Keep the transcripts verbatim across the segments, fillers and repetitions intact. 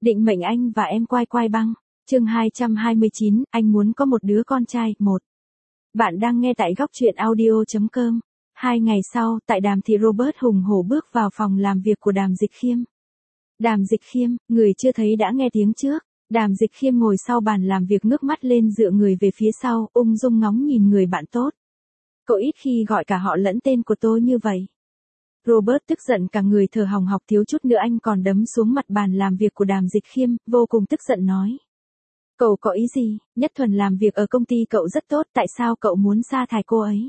Định mệnh anh và em quai quai băng. Chương hai trăm hai mươi chín, anh muốn có một đứa con trai. Một. Bạn đang nghe tại góc truyện audio chấm com. Hai ngày sau, tại Đàm Thị, Robert hùng hổ bước vào phòng làm việc của Đàm Dịch Khiêm. Đàm Dịch Khiêm, người chưa thấy đã nghe tiếng trước. Đàm Dịch Khiêm ngồi sau bàn làm việc ngước mắt lên dựa người về phía sau, ung dung ngóng nhìn người bạn tốt. Cậu ít khi gọi cả họ lẫn tên của tôi như vậy. Robert tức giận cả người thở hồng hộc, thiếu chút nữa anh còn đấm xuống mặt bàn làm việc của Đàm Dịch Khiêm, vô cùng tức giận nói. Cậu có ý gì? Nhất Thuần làm việc ở công ty cậu rất tốt, tại sao cậu muốn sa thải cô ấy?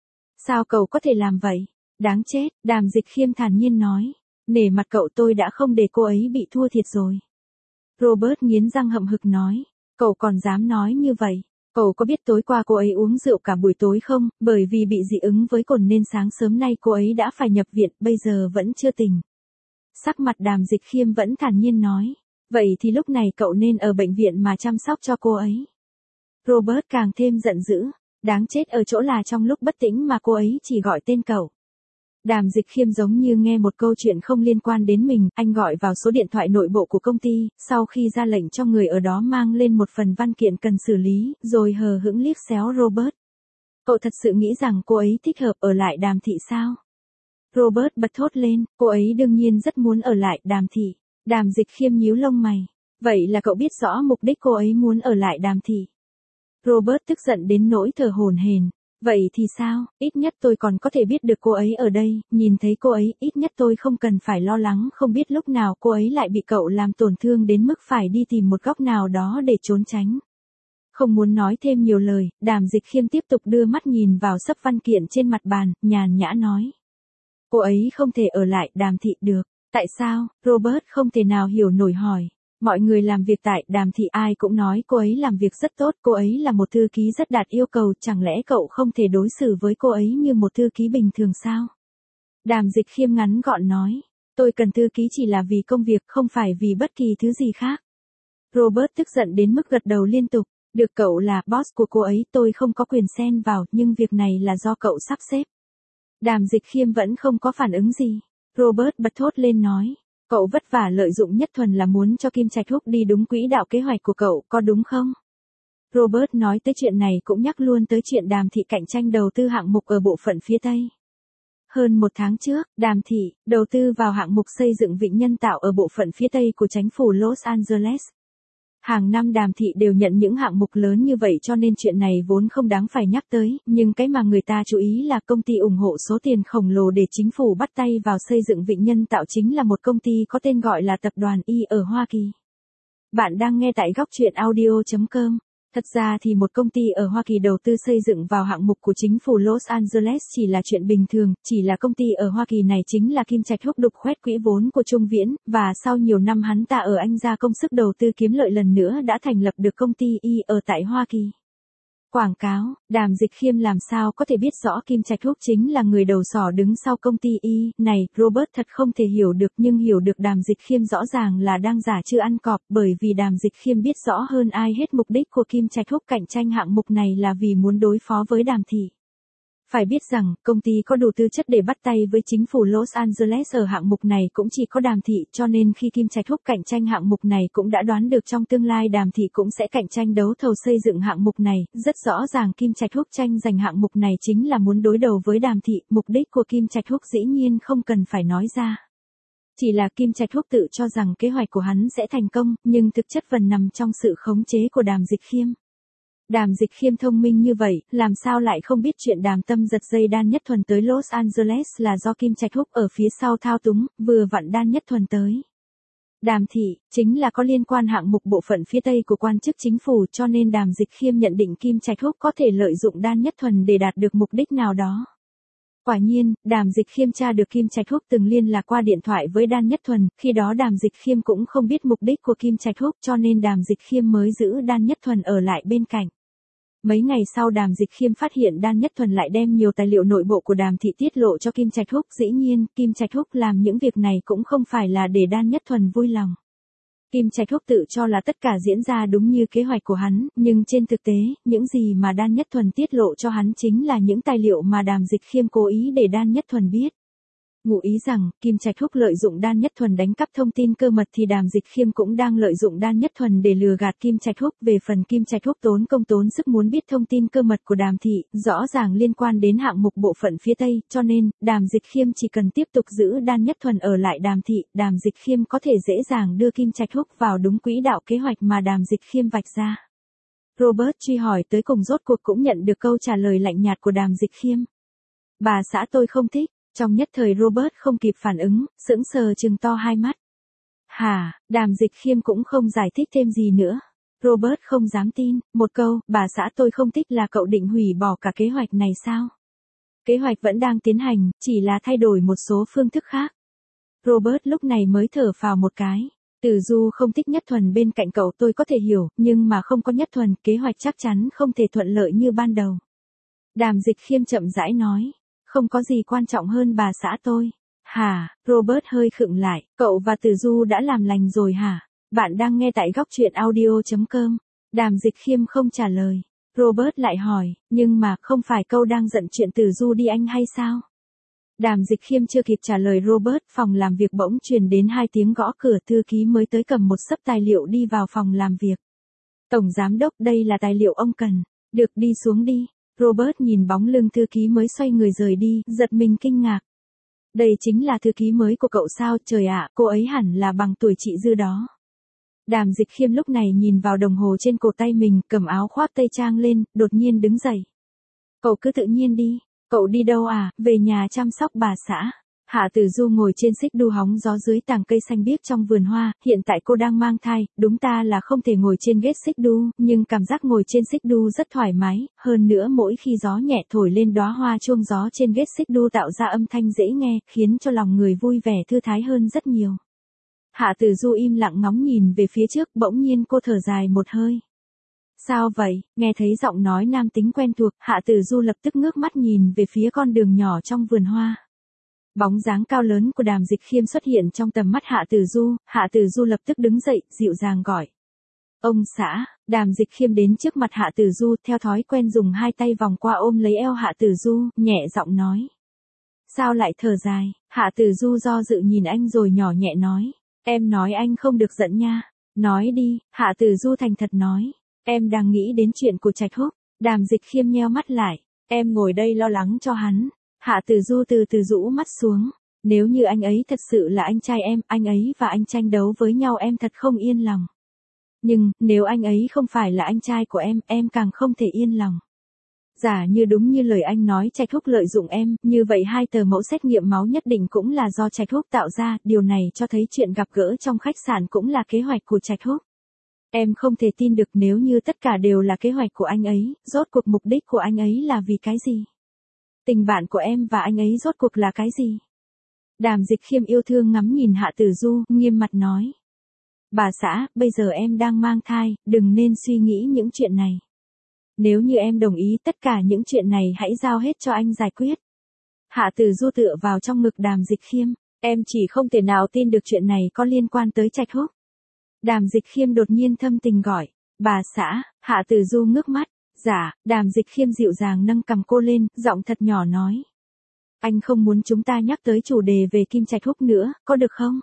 Sao cậu có thể làm vậy? Đáng chết, Đàm Dịch Khiêm thản nhiên nói. Nể mặt cậu, tôi đã không để cô ấy bị thua thiệt rồi. Robert nghiến răng hậm hực nói. Cậu còn dám nói như vậy? Cậu có biết tối qua cô ấy uống rượu cả buổi tối không? Bởi vì bị dị ứng với cồn nên sáng sớm nay cô ấy đã phải nhập viện, bây giờ vẫn chưa tỉnh. Sắc mặt Đàm Dịch Khiêm vẫn thản nhiên nói. Vậy thì lúc này cậu nên ở bệnh viện mà chăm sóc cho cô ấy. Robert càng thêm giận dữ. Đáng chết ở chỗ là trong lúc bất tĩnh mà cô ấy chỉ gọi tên cậu. Đàm Dịch Khiêm giống như nghe một câu chuyện không liên quan đến mình, anh gọi vào số điện thoại nội bộ của công ty, sau khi ra lệnh cho người ở đó mang lên một phần văn kiện cần xử lý, rồi hờ hững liếc xéo Robert. Cậu thật sự nghĩ rằng cô ấy thích hợp ở lại Đàm Thị sao? Robert bật thốt lên, cô ấy đương nhiên rất muốn ở lại Đàm Thị. Đàm Dịch Khiêm nhíu lông mày. Vậy là cậu biết rõ mục đích cô ấy muốn ở lại Đàm Thị. Robert tức giận đến nỗi thở hổn hển. Vậy thì sao, ít nhất tôi còn có thể biết được cô ấy ở đây, nhìn thấy cô ấy, ít nhất tôi không cần phải lo lắng không biết lúc nào cô ấy lại bị cậu làm tổn thương đến mức phải đi tìm một góc nào đó để trốn tránh. Không muốn nói thêm nhiều lời, Đàm Dịch Khiêm tiếp tục đưa mắt nhìn vào xấp văn kiện trên mặt bàn, nhàn nhã nói. Cô ấy không thể ở lại Đàm Thị được. Tại sao? Robert không thể nào hiểu nổi hỏi. Mọi người làm việc tại Đàm Thị ai cũng nói cô ấy làm việc rất tốt, cô ấy là một thư ký rất đạt yêu cầu, chẳng lẽ cậu không thể đối xử với cô ấy như một thư ký bình thường sao? Đàm Dịch Khiêm ngắn gọn nói, tôi cần thư ký chỉ là vì công việc, không phải vì bất kỳ thứ gì khác. Robert tức giận đến mức gật đầu liên tục, được cậu là boss của cô ấy, tôi không có quyền xen vào, nhưng việc này là do cậu sắp xếp. Đàm Dịch Khiêm vẫn không có phản ứng gì. Robert bật thốt lên nói. Cậu vất vả lợi dụng Nhất Thuần là muốn cho Kim Trạch Húc đi đúng quỹ đạo kế hoạch của cậu, có đúng không? Robert nói tới chuyện này cũng nhắc luôn tới chuyện Đàm Thị cạnh tranh đầu tư hạng mục ở bộ phận phía Tây. Hơn một tháng trước, Đàm Thị đầu tư vào hạng mục xây dựng vịnh nhân tạo ở bộ phận phía Tây của chính phủ Los Angeles. Hàng năm Đàm Thị đều nhận những hạng mục lớn như vậy cho nên chuyện này vốn không đáng phải nhắc tới, nhưng cái mà người ta chú ý là công ty ủng hộ số tiền khổng lồ để chính phủ bắt tay vào xây dựng vịnh nhân tạo chính là một công ty có tên gọi là Tập đoàn Y ở Hoa Kỳ. Bạn đang nghe tại góc truyện audio chấm com. Thật ra thì một công ty ở Hoa Kỳ đầu tư xây dựng vào hạng mục của chính phủ Los Angeles chỉ là chuyện bình thường, chỉ là công ty ở Hoa Kỳ này chính là Kim Trạch Húc đục khoét quỹ vốn của Trung Viễn, và sau nhiều năm hắn ta ở Anh ra công sức đầu tư kiếm lợi lần nữa đã thành lập được công ty Y ở tại Hoa Kỳ. Quảng cáo, Đàm Dịch Khiêm làm sao có thể biết rõ Kim Trạch Húc chính là người đầu sỏ đứng sau công ty Y, này, Robert thật không thể hiểu được, nhưng hiểu được Đàm Dịch Khiêm rõ ràng là đang giả chưa ăn cọp, bởi vì Đàm Dịch Khiêm biết rõ hơn ai hết mục đích của Kim Trạch Húc cạnh tranh hạng mục này là vì muốn đối phó với Đàm Thị. Phải biết rằng, công ty có đủ tư chất để bắt tay với chính phủ Los Angeles ở hạng mục này cũng chỉ có Đàm Thị, cho nên khi Kim Trạch Húc cạnh tranh hạng mục này cũng đã đoán được trong tương lai Đàm Thị cũng sẽ cạnh tranh đấu thầu xây dựng hạng mục này, rất rõ ràng Kim Trạch Húc tranh giành hạng mục này chính là muốn đối đầu với Đàm Thị, mục đích của Kim Trạch Húc dĩ nhiên không cần phải nói ra. Chỉ là Kim Trạch Húc tự cho rằng kế hoạch của hắn sẽ thành công, nhưng thực chất vẫn nằm trong sự khống chế của Đàm Dịch Khiêm. Đàm Dịch Khiêm thông minh như vậy, làm sao lại không biết chuyện Đàm Tâm giật dây Đan Nhất Thuần tới Los Angeles là do Kim Trạch Húc ở phía sau thao túng, vừa vặn Đan Nhất Thuần tới. Đàm Thị, chính là có liên quan hạng mục bộ phận phía Tây của quan chức chính phủ cho nên Đàm Dịch Khiêm nhận định Kim Trạch Húc có thể lợi dụng Đan Nhất Thuần để đạt được mục đích nào đó. Quả nhiên, Đàm Dịch Khiêm tra được Kim Trạch Húc từng liên lạc qua điện thoại với Đan Nhất Thuần, khi đó Đàm Dịch Khiêm cũng không biết mục đích của Kim Trạch Húc cho nên Đàm Dịch Khiêm mới giữ Đan Nhất Thuần ở lại bên cạnh. Mấy ngày sau Đàm Dịch Khiêm phát hiện Đan Nhất Thuần lại đem nhiều tài liệu nội bộ của Đàm Thị tiết lộ cho Kim Trạch Húc, dĩ nhiên, Kim Trạch Húc làm những việc này cũng không phải là để Đan Nhất Thuần vui lòng. Kim Trạch Húc tự cho là tất cả diễn ra đúng như kế hoạch của hắn, nhưng trên thực tế, những gì mà Đan Nhất Thuần tiết lộ cho hắn chính là những tài liệu mà Đàm Dịch Khiêm cố ý để Đan Nhất Thuần biết. Ngụ ý rằng, Kim Trạch Húc lợi dụng Đan Nhất Thuần đánh cắp thông tin cơ mật thì Đàm Dịch Khiêm cũng đang lợi dụng Đan Nhất Thuần để lừa gạt Kim Trạch Húc. Về phần Kim Trạch Húc tốn công tốn sức muốn biết thông tin cơ mật của Đàm thị, rõ ràng liên quan đến hạng mục bộ phận phía Tây, cho nên, Đàm Dịch Khiêm chỉ cần tiếp tục giữ Đan Nhất Thuần ở lại Đàm thị, Đàm Dịch Khiêm có thể dễ dàng đưa Kim Trạch Húc vào đúng quỹ đạo kế hoạch mà Đàm Dịch Khiêm vạch ra. Robert truy hỏi tới cùng rốt cuộc cũng nhận được câu trả lời lạnh nhạt của Đàm Dịch Khiêm. Bà xã tôi không thích. Trong nhất thời Robert không kịp phản ứng, sững sờ trừng to hai mắt. Hả, Đàm Dịch Khiêm cũng không giải thích thêm gì nữa. Robert không dám tin, một câu, bà xã tôi không thích là cậu định hủy bỏ cả kế hoạch này sao? Kế hoạch vẫn đang tiến hành, chỉ là thay đổi một số phương thức khác. Robert lúc này mới thở phào một cái. Từ Du không thích Nhất Thuần bên cạnh cậu tôi có thể hiểu, nhưng mà không có Nhất Thuần, kế hoạch chắc chắn không thể thuận lợi như ban đầu. Đàm Dịch Khiêm chậm rãi nói. Không có gì quan trọng hơn bà xã tôi. Hả, Robert hơi khựng lại, cậu và Từ Du đã làm lành rồi hả? Bạn đang nghe tại góc truyện audio chấm com. Đàm Dịch Khiêm không trả lời. Robert lại hỏi, nhưng mà không phải câu đang giận chuyện Từ Du đi anh hay sao? Đàm Dịch Khiêm chưa kịp trả lời Robert, phòng làm việc bỗng truyền đến hai tiếng gõ cửa. Thư ký mới tới cầm một xấp tài liệu đi vào phòng làm việc. Tổng giám đốc, đây là tài liệu ông cần. Được, đi xuống đi. Robert nhìn bóng lưng thư ký mới xoay người rời đi, giật mình kinh ngạc. Đây chính là thư ký mới của cậu sao? Trời ạ, cô ấy hẳn là bằng tuổi chị Dư đó. Đàm Dịch Khiêm lúc này nhìn vào đồng hồ trên cổ tay mình, cầm áo khoác tây trang lên, đột nhiên đứng dậy. Cậu cứ tự nhiên đi. Cậu đi đâu à? Về nhà chăm sóc bà xã. Hạ Tử Du ngồi trên xích đu hóng gió dưới tàng cây xanh biếc trong vườn hoa, hiện tại cô đang mang thai, đúng ta là không thể ngồi trên ghế xích đu, nhưng cảm giác ngồi trên xích đu rất thoải mái, hơn nữa mỗi khi gió nhẹ thổi lên đóa hoa chuông gió trên ghế xích đu tạo ra âm thanh dễ nghe, khiến cho lòng người vui vẻ thư thái hơn rất nhiều. Hạ Tử Du im lặng ngóng nhìn về phía trước, bỗng nhiên cô thở dài một hơi. Sao vậy? Nghe thấy giọng nói nam tính quen thuộc, Hạ Tử Du lập tức ngước mắt nhìn về phía con đường nhỏ trong vườn hoa. Bóng dáng cao lớn của Đàm Dịch Khiêm xuất hiện trong tầm mắt Hạ Tử Du, Hạ Tử Du lập tức đứng dậy, dịu dàng gọi. Ông xã, Đàm Dịch Khiêm đến trước mặt Hạ Tử Du, theo thói quen dùng hai tay vòng qua ôm lấy eo Hạ Tử Du, nhẹ giọng nói. Sao lại thở dài? Hạ Tử Du do dự nhìn anh rồi nhỏ nhẹ nói. Em nói anh không được giận nha. Nói đi, Hạ Tử Du thành thật nói. Em đang nghĩ đến chuyện của Trạch Húc. Đàm Dịch Khiêm nheo mắt lại. Em ngồi đây lo lắng cho hắn. Hạ Tử Du từ từ rũ mắt xuống. Nếu như anh ấy thật sự là anh trai em, anh ấy và anh tranh đấu với nhau em thật không yên lòng. Nhưng, nếu anh ấy không phải là anh trai của em, em càng không thể yên lòng. Giả như đúng như lời anh nói Trạch Húc lợi dụng em, như vậy hai tờ mẫu xét nghiệm máu nhất định cũng là do Trạch Húc tạo ra, điều này cho thấy chuyện gặp gỡ trong khách sạn cũng là kế hoạch của Trạch Húc. Em không thể tin được nếu như tất cả đều là kế hoạch của anh ấy, rốt cuộc mục đích của anh ấy là vì cái gì? Tình bạn của em và anh ấy rốt cuộc là cái gì? Đàm Dịch Khiêm yêu thương ngắm nhìn Hạ Tử Du, nghiêm mặt nói. Bà xã, bây giờ em đang mang thai, đừng nên suy nghĩ những chuyện này. Nếu như em đồng ý tất cả những chuyện này hãy giao hết cho anh giải quyết. Hạ Tử Du tựa vào trong ngực Đàm Dịch Khiêm, em chỉ không thể nào tin được chuyện này có liên quan tới Trạch Húc. Đàm Dịch Khiêm đột nhiên thâm tình gọi, bà xã, Hạ Tử Du ngước mắt, dạ, Đàm Dịch Khiêm dịu dàng nâng cầm cô lên, giọng thật nhỏ nói. Anh không muốn chúng ta nhắc tới chủ đề về Kim Trạch Húc nữa, có được không?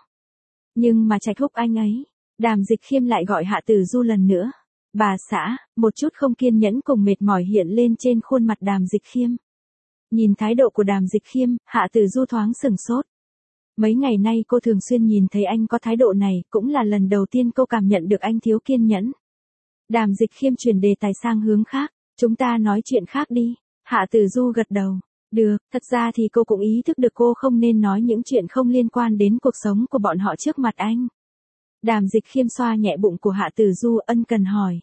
Nhưng mà Trạch Húc anh ấy, Đàm Dịch Khiêm lại gọi Hạ Tử Du lần nữa. Bà xã, một chút không kiên nhẫn cùng mệt mỏi hiện lên trên khuôn mặt Đàm Dịch Khiêm. Nhìn thái độ của Đàm Dịch Khiêm, Hạ Tử Du thoáng sửng sốt. Mấy ngày nay cô thường xuyên nhìn thấy anh có thái độ này, cũng là lần đầu tiên cô cảm nhận được anh thiếu kiên nhẫn. Đàm Dịch Khiêm chuyển đề tài sang hướng khác, chúng ta nói chuyện khác đi. Hạ Tử Du gật đầu. Được, thật ra thì cô cũng ý thức được cô không nên nói những chuyện không liên quan đến cuộc sống của bọn họ trước mặt anh. Đàm Dịch Khiêm xoa nhẹ bụng của Hạ Tử Du ân cần hỏi.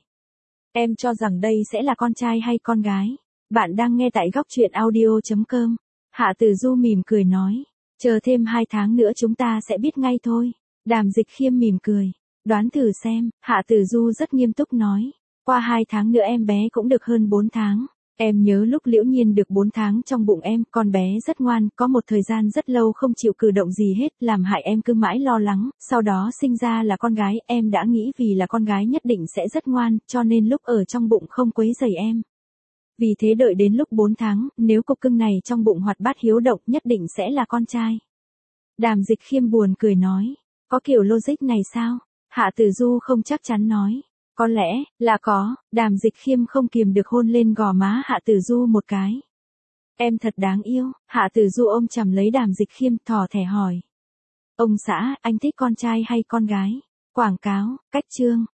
Em cho rằng đây sẽ là con trai hay con gái? Bạn đang nghe tại góc truyện audio chấm com. Hạ Tử Du mỉm cười nói. Chờ thêm hai tháng nữa chúng ta sẽ biết ngay thôi. Đàm Dịch Khiêm mỉm cười. Đoán thử xem, Hạ Tử Du rất nghiêm túc nói. Qua hai tháng nữa em bé cũng được hơn bốn tháng. Em nhớ lúc Liễu Nhiên được bốn tháng trong bụng em, con bé rất ngoan, có một thời gian rất lâu không chịu cử động gì hết, làm hại em cứ mãi lo lắng, sau đó sinh ra là con gái, em đã nghĩ vì là con gái nhất định sẽ rất ngoan, cho nên lúc ở trong bụng không quấy rầy em. Vì thế đợi đến lúc bốn tháng, nếu cục cưng này trong bụng hoạt bát hiếu động nhất định sẽ là con trai. Đàm Dịch Khiêm buồn cười nói. Có kiểu logic này sao? Hạ Tử Du không chắc chắn nói. Có lẽ, là có, Đàm Dịch Khiêm không kiềm được hôn lên gò má Hạ Tử Du một cái. Em thật đáng yêu, Hạ Tử Du ôm chầm lấy Đàm Dịch Khiêm thỏ thẻ hỏi. Ông xã, anh thích con trai hay con gái? Quảng cáo, cách chương.